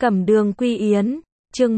Cẩm Đường Quy Yến, chương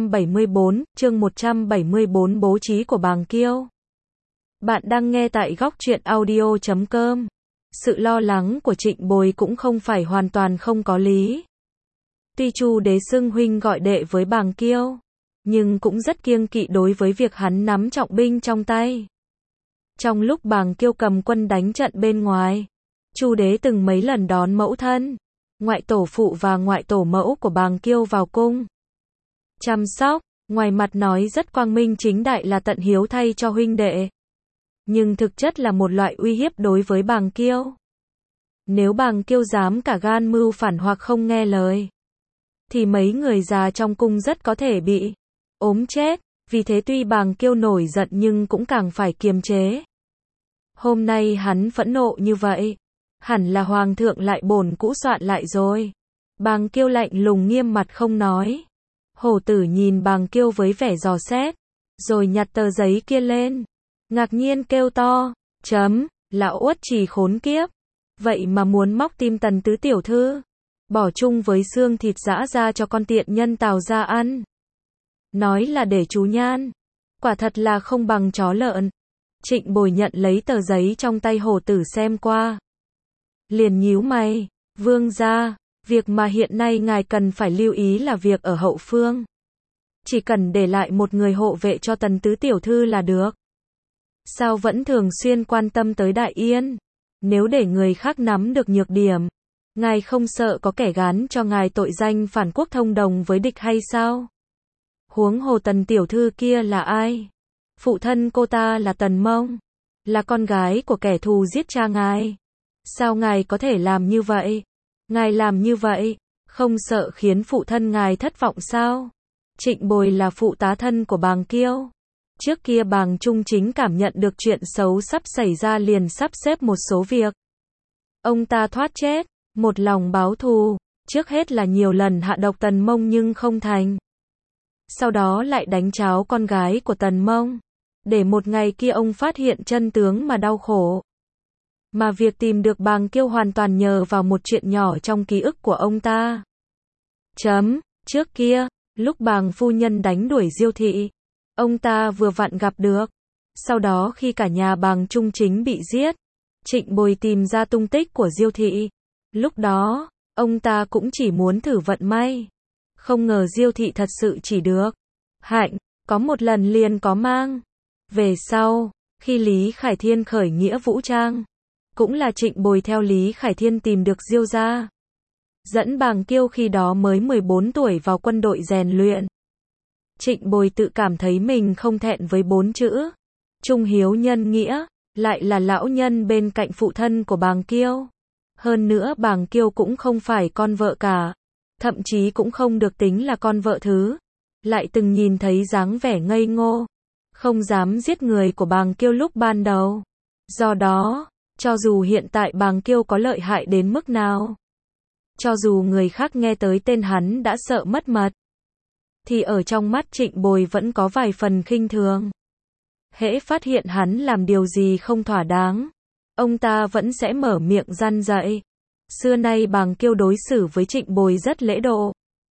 174 bố trí của Bàng Kiêu. Bạn đang nghe tại góc truyện audio.com. Sự lo lắng của Trịnh Bồi cũng không phải hoàn toàn không có lý. Tuy Chu Đế xưng huynh gọi đệ với Bàng Kiêu, nhưng cũng rất kiêng kỵ đối với việc hắn nắm trọng binh trong tay. Trong lúc Bàng Kiêu cầm quân đánh trận bên ngoài, Chu Đế từng mấy lần đón mẫu thân, ngoại tổ phụ và ngoại tổ mẫu của Bàng Kiêu vào cung chăm sóc, ngoài mặt nói rất quang minh chính đại là tận hiếu thay cho huynh đệ, nhưng thực chất là một loại uy hiếp đối với Bàng Kiêu. Nếu Bàng Kiêu dám cả gan mưu phản hoặc không nghe lời, thì mấy người già trong cung rất có thể bị ốm chết. Vì thế tuy Bàng Kiêu nổi giận nhưng cũng càng phải kiềm chế. Hôm nay hắn phẫn nộ như vậy, hẳn là hoàng thượng lại bổn cũ soạn lại rồi. Bàng Kiêu lạnh lùng nghiêm mặt không nói. Hổ tử nhìn Bàng Kiêu với vẻ dò xét, rồi nhặt tờ giấy kia lên, ngạc nhiên kêu to, lão uất trì khốn kiếp, vậy mà muốn móc tim Tần tứ tiểu thư, bỏ chung với xương thịt giã ra cho con tiện nhân Tào ra ăn. Nói là để chú nhan, quả thật là không bằng chó lợn. Trịnh Bồi nhận lấy tờ giấy trong tay hổ tử xem qua, liền nhíu mày, vương gia, việc mà hiện nay ngài cần phải lưu ý là việc ở hậu phương. Chỉ cần để lại một người hộ vệ cho Tần tứ tiểu thư là được. Sao vẫn thường xuyên quan tâm tới Đại Yên? Nếu để người khác nắm được nhược điểm, ngài không sợ có kẻ gán cho ngài tội danh phản quốc thông đồng với địch hay sao? Huống hồ Tần tiểu thư kia là ai? Phụ thân cô ta là Tần Mông, là con gái của kẻ thù giết cha ngài. Sao ngài có thể làm như vậy? Ngài làm như vậy, không sợ khiến phụ thân ngài thất vọng sao? Trịnh Bồi là phụ tá thân của Bàng Kiêu. Trước kia Bàng Trung Chính cảm nhận được chuyện xấu sắp xảy ra liền sắp xếp một số việc. Ông ta thoát chết, một lòng báo thù, trước hết là nhiều lần hạ độc Tần Mông nhưng không thành. Sau đó lại đánh tráo con gái của Tần Mông, để một ngày kia ông phát hiện chân tướng mà đau khổ. Mà việc tìm được Bàng Kiêu hoàn toàn nhờ vào một chuyện nhỏ trong ký ức của ông ta. Trước kia, lúc Bàng phu nhân đánh đuổi Diêu thị, ông ta vừa vặn gặp được. Sau đó khi cả nhà Bàng Trung Chính bị giết, Trịnh Bồi tìm ra tung tích của Diêu thị. Lúc đó, ông ta cũng chỉ muốn thử vận may. Không ngờ Diêu thị thật sự chỉ được hạnh, có một lần liền có mang. Về sau, khi Lý Khải Thiên khởi nghĩa vũ trang, cũng là Trịnh Bồi theo Lý Khải Thiên tìm được Diêu gia, dẫn Bàng Kiêu khi đó mới 14 tuổi vào quân đội rèn luyện. Trịnh Bồi tự cảm thấy mình không thẹn với 4 chữ trung hiếu nhân nghĩa, lại là lão nhân bên cạnh phụ thân của Bàng Kiêu. Hơn nữa Bàng Kiêu cũng không phải con vợ cả, thậm chí cũng không được tính là con vợ thứ. Lại từng nhìn thấy dáng vẻ ngây ngô, không dám giết người của Bàng Kiêu lúc ban đầu. Do đó, cho dù hiện tại Bàng Kiêu có lợi hại đến mức nào, cho dù người khác nghe tới tên hắn đã sợ mất mật, thì ở trong mắt Trịnh Bồi vẫn có vài phần khinh thường. Hễ phát hiện hắn làm điều gì không thỏa đáng, ông ta vẫn sẽ mở miệng răn dạy. Xưa nay Bàng Kiêu đối xử với Trịnh Bồi rất lễ độ.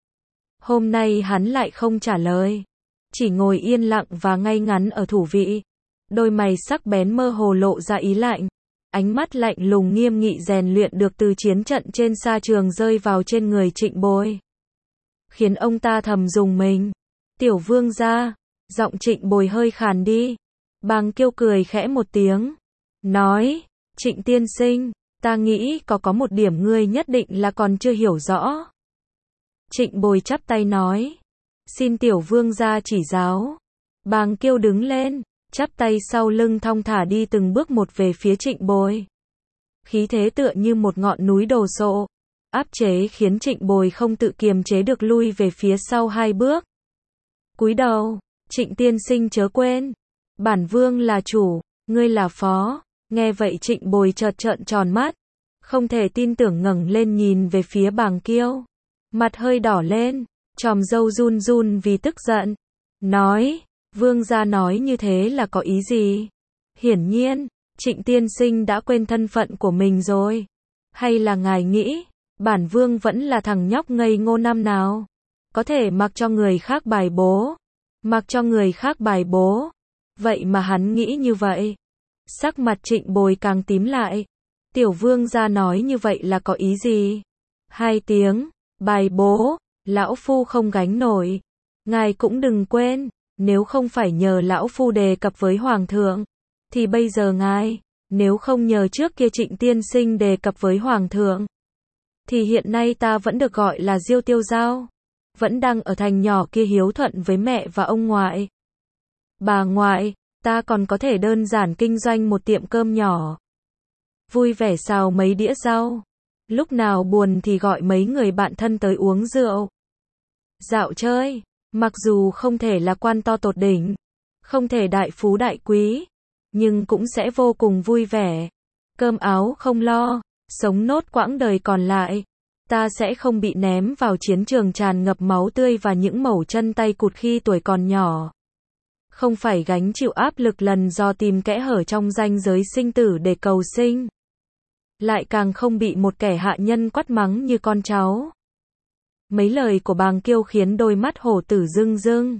Hôm nay hắn lại không trả lời, chỉ ngồi yên lặng và ngay ngắn ở thủ vị. Đôi mày sắc bén mơ hồ lộ ra ý lạnh. Ánh mắt lạnh lùng nghiêm nghị rèn luyện được từ chiến trận trên sa trường rơi vào trên người Trịnh Bồi, khiến ông ta thầm rùng mình. Tiểu vương gia, giọng Trịnh Bồi hơi khàn đi. Bàng Kiêu cười khẽ một tiếng, nói, Trịnh tiên sinh, ta nghĩ có một điểm ngươi nhất định là còn chưa hiểu rõ. Trịnh Bồi chắp tay nói, xin tiểu vương gia chỉ giáo. Bàng Kiêu đứng lên, chắp tay sau lưng thong thả đi từng bước một về phía Trịnh Bồi. Khí thế tựa như một ngọn núi đổ sộ, áp chế khiến Trịnh Bồi không tự kiềm chế được lui về phía sau 2 bước. Cúi đầu, Trịnh tiên sinh chớ quên, bản vương là chủ, ngươi là phó. Nghe vậy Trịnh Bồi chợt trợn tròn mắt, không thể tin tưởng ngẩng lên nhìn về phía Bàng Kiêu. Mặt hơi đỏ lên, chòm râu run run vì tức giận, nói, vương gia nói như thế là có ý gì? Hiển nhiên, Trịnh tiên sinh đã quên thân phận của mình rồi. Hay là ngài nghĩ, bản vương vẫn là thằng nhóc ngây ngô năm nào? có thể mặc cho người khác bài bố. Mặc cho người khác bài bố. Vậy mà hắn nghĩ như vậy. Sắc mặt Trịnh Bồi càng tím lại. Tiểu vương gia nói như vậy là có ý gì? 2 tiếng, bài bố, lão phu không gánh nổi. Ngài cũng đừng quên, nếu không phải nhờ lão phu đề cập với hoàng thượng, thì bây giờ ngài, nếu không nhờ trước kia Trịnh tiên sinh đề cập với hoàng thượng, thì hiện nay ta vẫn được gọi là Diêu Tiêu Giao, vẫn đang ở thành nhỏ kia hiếu thuận với mẹ và ông ngoại. Bà ngoại, ta còn có thể đơn giản kinh doanh một tiệm cơm nhỏ. Vui vẻ xào mấy đĩa rau. Lúc nào buồn thì gọi mấy người bạn thân tới uống rượu. Dạo chơi, mặc dù không thể là quan to tột đỉnh, không thể đại phú đại quý, nhưng cũng sẽ vô cùng vui vẻ. Cơm áo không lo, sống nốt quãng đời còn lại. Ta sẽ không bị ném vào chiến trường tràn ngập máu tươi và những mẩu chân tay cụt khi tuổi còn nhỏ. Không phải gánh chịu áp lực lần do tìm kẽ hở trong ranh giới sinh tử để cầu sinh. Lại càng không bị một kẻ hạ nhân quát mắng như con cháu. Mấy lời của Bàng Kiêu khiến đôi mắt hổ tử rưng rưng.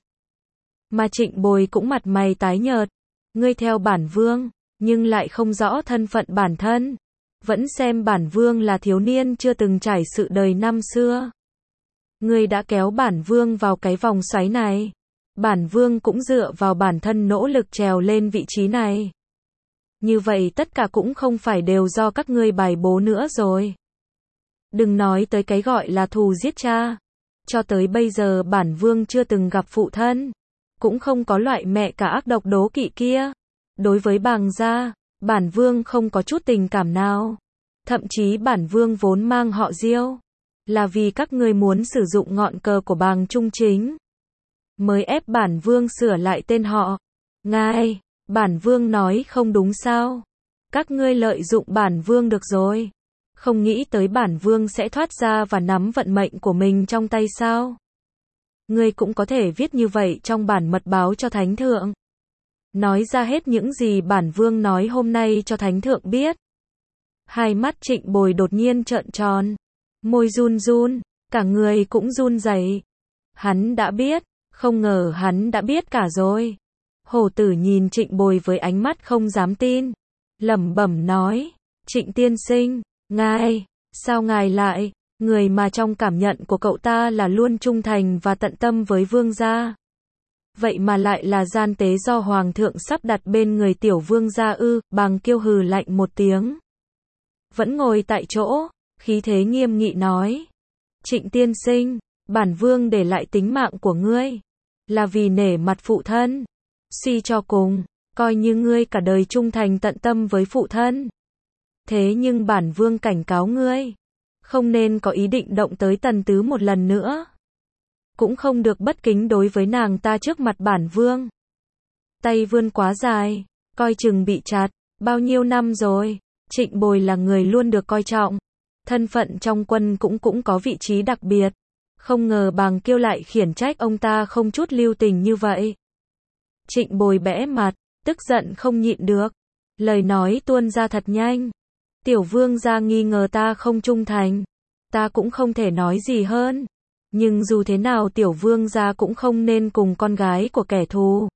Mà Trịnh Bồi cũng mặt mày tái nhợt. Ngươi theo bản vương, nhưng lại không rõ thân phận bản thân. Vẫn xem bản vương là thiếu niên chưa từng trải sự đời năm xưa. Ngươi đã kéo bản vương vào cái vòng xoáy này. Bản vương cũng dựa vào bản thân nỗ lực trèo lên vị trí này. Như vậy tất cả cũng không phải đều do các ngươi bài bố nữa rồi. Đừng nói tới cái gọi là thù giết cha. Cho tới bây giờ bản vương chưa từng gặp phụ thân. Cũng không có loại mẹ cả ác độc đố kỵ kia. Đối với Bàng gia, bản vương không có chút tình cảm nào. Thậm chí bản vương vốn mang họ Diêu. Là vì các ngươi muốn sử dụng ngọn cờ của Bàng Trung Chính. Mới ép bản vương sửa lại tên họ. Ngài, bản vương nói không đúng sao? Các ngươi lợi dụng bản vương được rồi. Không nghĩ tới bản vương sẽ thoát ra và nắm vận mệnh của mình trong tay sao? Ngươi cũng có thể viết như vậy trong bản mật báo cho Thánh Thượng. Nói ra hết những gì bản vương nói hôm nay cho Thánh Thượng biết. Hai mắt Trịnh Bồi đột nhiên trợn tròn. Môi run run, cả người cũng run rẩy. Hắn đã biết, không ngờ hắn đã biết cả rồi. Hổ tử nhìn Trịnh Bồi với ánh mắt không dám tin. Lẩm bẩm nói, Trịnh tiên sinh, ngài, sao ngài lại, người mà trong cảm nhận của cậu ta là luôn trung thành và tận tâm với vương gia. Vậy mà lại là gian tế do hoàng thượng sắp đặt bên người tiểu vương gia ư? Bàng Kiêu hừ lạnh một tiếng. Vẫn ngồi tại chỗ, khí thế nghiêm nghị nói. Trịnh tiên sinh, bản vương để lại tính mạng của ngươi. Là vì nể mặt phụ thân. Suy cho cùng, coi như ngươi cả đời trung thành tận tâm với phụ thân. Thế nhưng bản vương cảnh cáo ngươi. Không nên có ý định động tới Tần Tứ một lần nữa. Cũng không được bất kính đối với nàng ta trước mặt bản vương. Tay vươn quá dài, coi chừng bị chặt. Bao nhiêu năm rồi, Trịnh Bồi là người luôn được coi trọng. Thân phận trong quân cũng có vị trí đặc biệt. Không ngờ Bàng Kiêu lại khiển trách ông ta không chút lưu tình như vậy. Trịnh Bồi bẽ mặt, tức giận không nhịn được. Lời nói tuôn ra thật nhanh. Tiểu vương gia nghi ngờ ta không trung thành. Ta cũng không thể nói gì hơn. Nhưng dù thế nào tiểu vương gia cũng không nên cùng con gái của kẻ thù.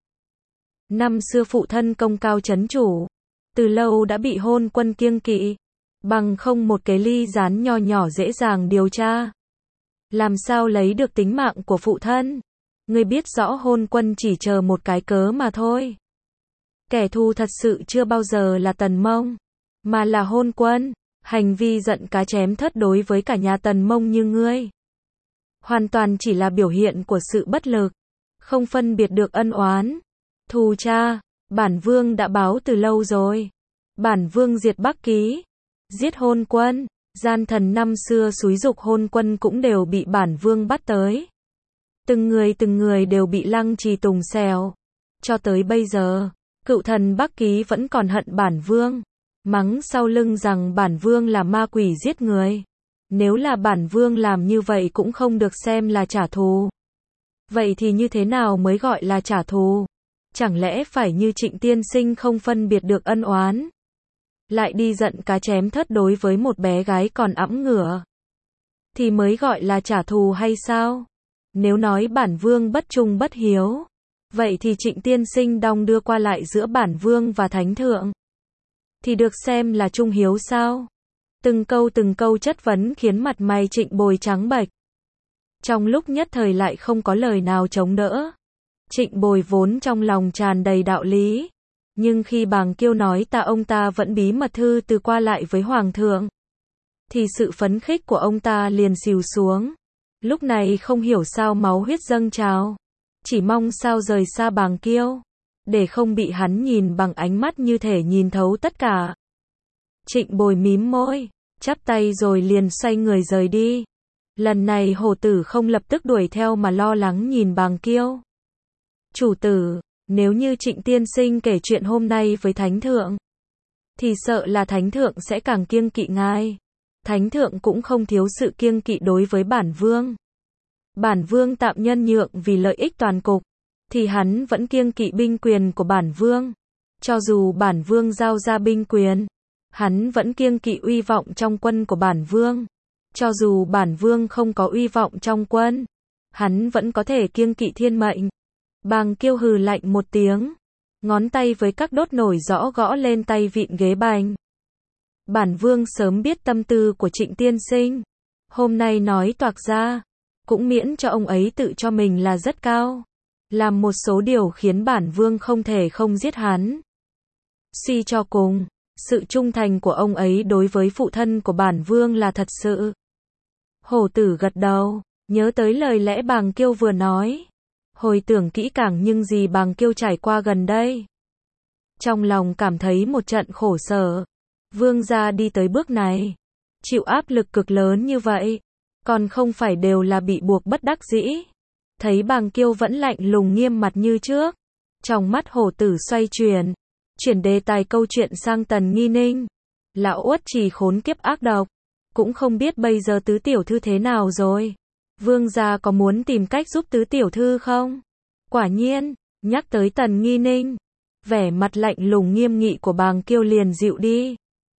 Năm xưa phụ thân công cao chấn chủ. Từ lâu đã bị hôn quân kiêng kỵ. Bằng không một cái ly gián nho nhỏ dễ dàng điều tra. Làm sao lấy được tính mạng của phụ thân? Ngươi biết rõ hôn quân chỉ chờ một cái cớ mà thôi. Kẻ thù thật sự chưa bao giờ là Tần Mông, mà là hôn quân. Hành vi giận cá chém thớt đối với cả nhà Tần Mông như ngươi. Hoàn toàn chỉ là biểu hiện của sự bất lực. Không phân biệt được ân oán. Thù cha, bản vương đã báo từ lâu rồi. Bản vương diệt Bắc Ký. Giết hôn quân. Gian thần năm xưa xúi giục hôn quân cũng đều bị bản vương bắt tới. Từng người đều bị lăng trì tùng xèo. Cho tới bây giờ, cựu thần Bắc Ký vẫn còn hận bản vương. Mắng sau lưng rằng bản vương là ma quỷ giết người. Nếu là bản vương làm như vậy cũng không được xem là trả thù. Vậy thì như thế nào mới gọi là trả thù? Chẳng lẽ phải như Trịnh tiên sinh không phân biệt được ân oán? Lại đi giận cá chém thớt đối với một bé gái còn ẵm ngửa. Thì mới gọi là trả thù hay sao? Nếu nói bản vương bất trung bất hiếu, vậy thì Trịnh tiên sinh đong đưa qua lại giữa bản vương và thánh thượng, thì được xem là trung hiếu sao? Từng câu chất vấn khiến mặt mày Trịnh Bồi trắng bệch. Trong lúc nhất thời lại không có lời nào chống đỡ. Trịnh Bồi vốn trong lòng tràn đầy đạo lý, nhưng khi Bàng Kiêu nói ông ta vẫn bí mật thư từ qua lại với Hoàng thượng, thì sự phấn khích của ông ta liền xìu xuống. Lúc này không hiểu sao máu huyết dâng trào, chỉ mong sao rời xa Bàng Kiêu, để không bị hắn nhìn bằng ánh mắt như thể nhìn thấu tất cả. Trịnh Bồi mím môi, chắp tay rồi liền xoay người rời đi. Lần này hổ tử không lập tức đuổi theo mà lo lắng nhìn Bàng Kiêu. Chủ tử, nếu như Trịnh tiên sinh kể chuyện hôm nay với thánh thượng, thì sợ là thánh thượng sẽ càng kiêng kỵ ngài. Thánh thượng cũng không thiếu sự kiêng kỵ đối với bản vương. Bản vương tạm nhân nhượng vì lợi ích toàn cục, thì hắn vẫn kiêng kỵ binh quyền của bản vương. Cho dù bản vương giao ra binh quyền, hắn vẫn kiêng kỵ uy vọng trong quân của bản vương. Cho dù bản vương không có uy vọng trong quân, hắn vẫn có thể kiêng kỵ thiên mệnh. Bàng Kiêu hừ lạnh một tiếng, ngón tay với các đốt nổi rõ gõ lên tay vịn ghế bành. Bản vương sớm biết tâm tư của Trịnh tiên sinh, hôm nay nói toạc ra, cũng miễn cho ông ấy tự cho mình là rất cao, làm một số điều khiến bản vương không thể không giết hắn. Suy cho cùng, sự trung thành của ông ấy đối với phụ thân của bản vương là thật sự. Hổ tử gật đầu, nhớ tới lời lẽ Bàng Kiêu vừa nói, hồi tưởng kỹ càng những gì Bàng Kiêu trải qua gần đây. Trong lòng cảm thấy một trận khổ sở. Vương gia đi tới bước này, chịu áp lực cực lớn như vậy, còn không phải đều là bị buộc bất đắc dĩ. Thấy Bàng Kiêu vẫn lạnh lùng nghiêm mặt như trước, trong mắt hổ tử xoay chuyển đề tài câu chuyện sang Tần Nghi Ninh. Lão Uất Trì khốn kiếp ác độc, cũng không biết bây giờ tứ tiểu thư thế nào rồi. Vương gia có muốn tìm cách giúp tứ tiểu thư không? Quả nhiên, nhắc tới Tần Nghi Ninh, vẻ mặt lạnh lùng nghiêm nghị của Bàng Kiêu liền dịu đi.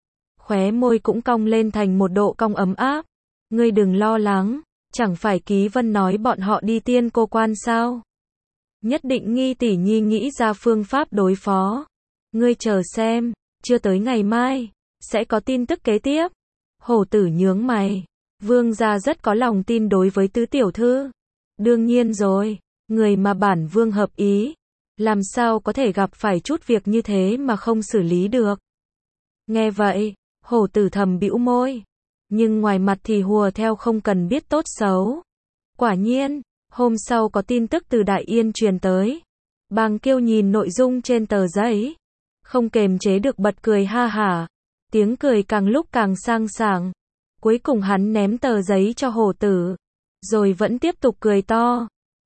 Khóe môi cũng cong lên thành một độ cong ấm áp. Ngươi đừng lo lắng, chẳng phải Ký Vân nói bọn họ đi Tiên Cô Quan sao? Nhất định Nghi tỷ nhi nghĩ ra phương pháp đối phó. Ngươi chờ xem, chưa tới ngày mai, sẽ có tin tức kế tiếp. Hổ tử nhướng mày, vương gia rất có lòng tin đối với tứ tiểu thư. Đương nhiên rồi, người mà bản vương hợp ý, làm sao có thể gặp phải chút việc như thế mà không xử lý được. Nghe vậy, hổ tử thầm bĩu môi, nhưng ngoài mặt thì hùa theo không cần biết tốt xấu. Quả nhiên, hôm sau có tin tức từ Đại Yên truyền tới. Bàng Kiêu nhìn nội dung trên tờ giấy, không kềm chế được bật cười ha hả, tiếng cười càng lúc càng sang sảng. Cuối cùng hắn ném tờ giấy cho hổ tử, rồi vẫn tiếp tục cười to.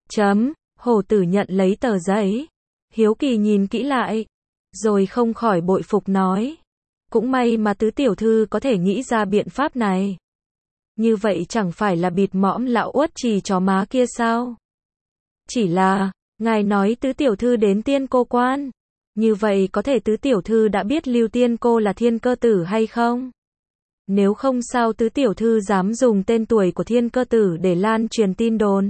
Hổ tử nhận lấy tờ giấy, hiếu kỳ nhìn kỹ lại, rồi không khỏi bội phục nói. Cũng may mà tứ tiểu thư có thể nghĩ ra biện pháp này. Như vậy chẳng phải là bịt mõm Lão Uất Trì chó má kia sao? Chỉ là, ngài nói tứ tiểu thư đến Tiên Cô Quan. Như vậy có thể tứ tiểu thư đã biết Lưu Tiên Cô là Thiên Cơ Tử hay không? Nếu không sao tứ tiểu thư dám dùng tên tuổi của Thiên Cơ Tử để lan truyền tin đồn.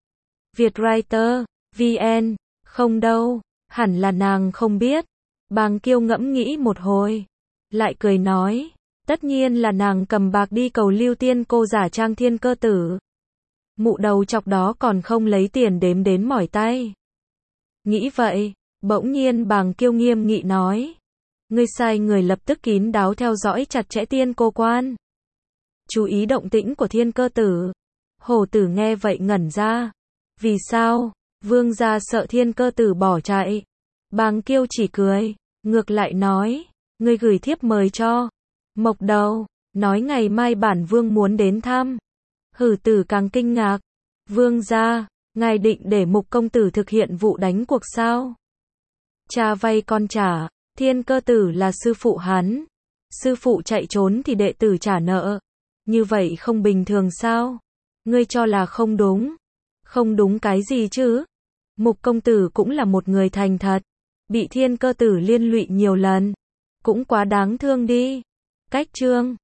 Vietwriter, VN, không đâu, hẳn là nàng không biết. Bàng Kiêu ngẫm nghĩ một hồi, lại cười nói, tất nhiên là nàng cầm bạc đi cầu Lưu Tiên Cô giả trang Thiên Cơ Tử. Mụ đầu chọc đó còn không lấy tiền đếm đến mỏi tay. Nghĩ vậy, bỗng nhiên Bàng Kiêu nghiêm nghị nói, ngươi sai người lập tức kín đáo theo dõi chặt chẽ Tiên Cô Quan. Chú ý động tĩnh của Thiên Cơ Tử. Hổ tử nghe vậy ngẩn ra. Vì sao? Vương gia sợ Thiên Cơ Tử bỏ chạy. Bàng Kiêu chỉ cười, ngược lại nói, ngươi gửi thiếp mời cho Mộc Đầu, nói ngày mai bản vương muốn đến thăm. Hử tử càng kinh ngạc. Vương gia, ngài định để Mục công tử thực hiện vụ đánh cuộc sao? Cha vay con trả, Thiên Cơ Tử là sư phụ hắn. Sư phụ chạy trốn thì đệ tử trả nợ. Như vậy không bình thường sao? Ngươi cho là không đúng. Không đúng cái gì chứ? Mục công tử cũng là một người thành thật, bị Thiên Cơ Tử liên lụy nhiều lần, cũng quá đáng thương đi. Cách chương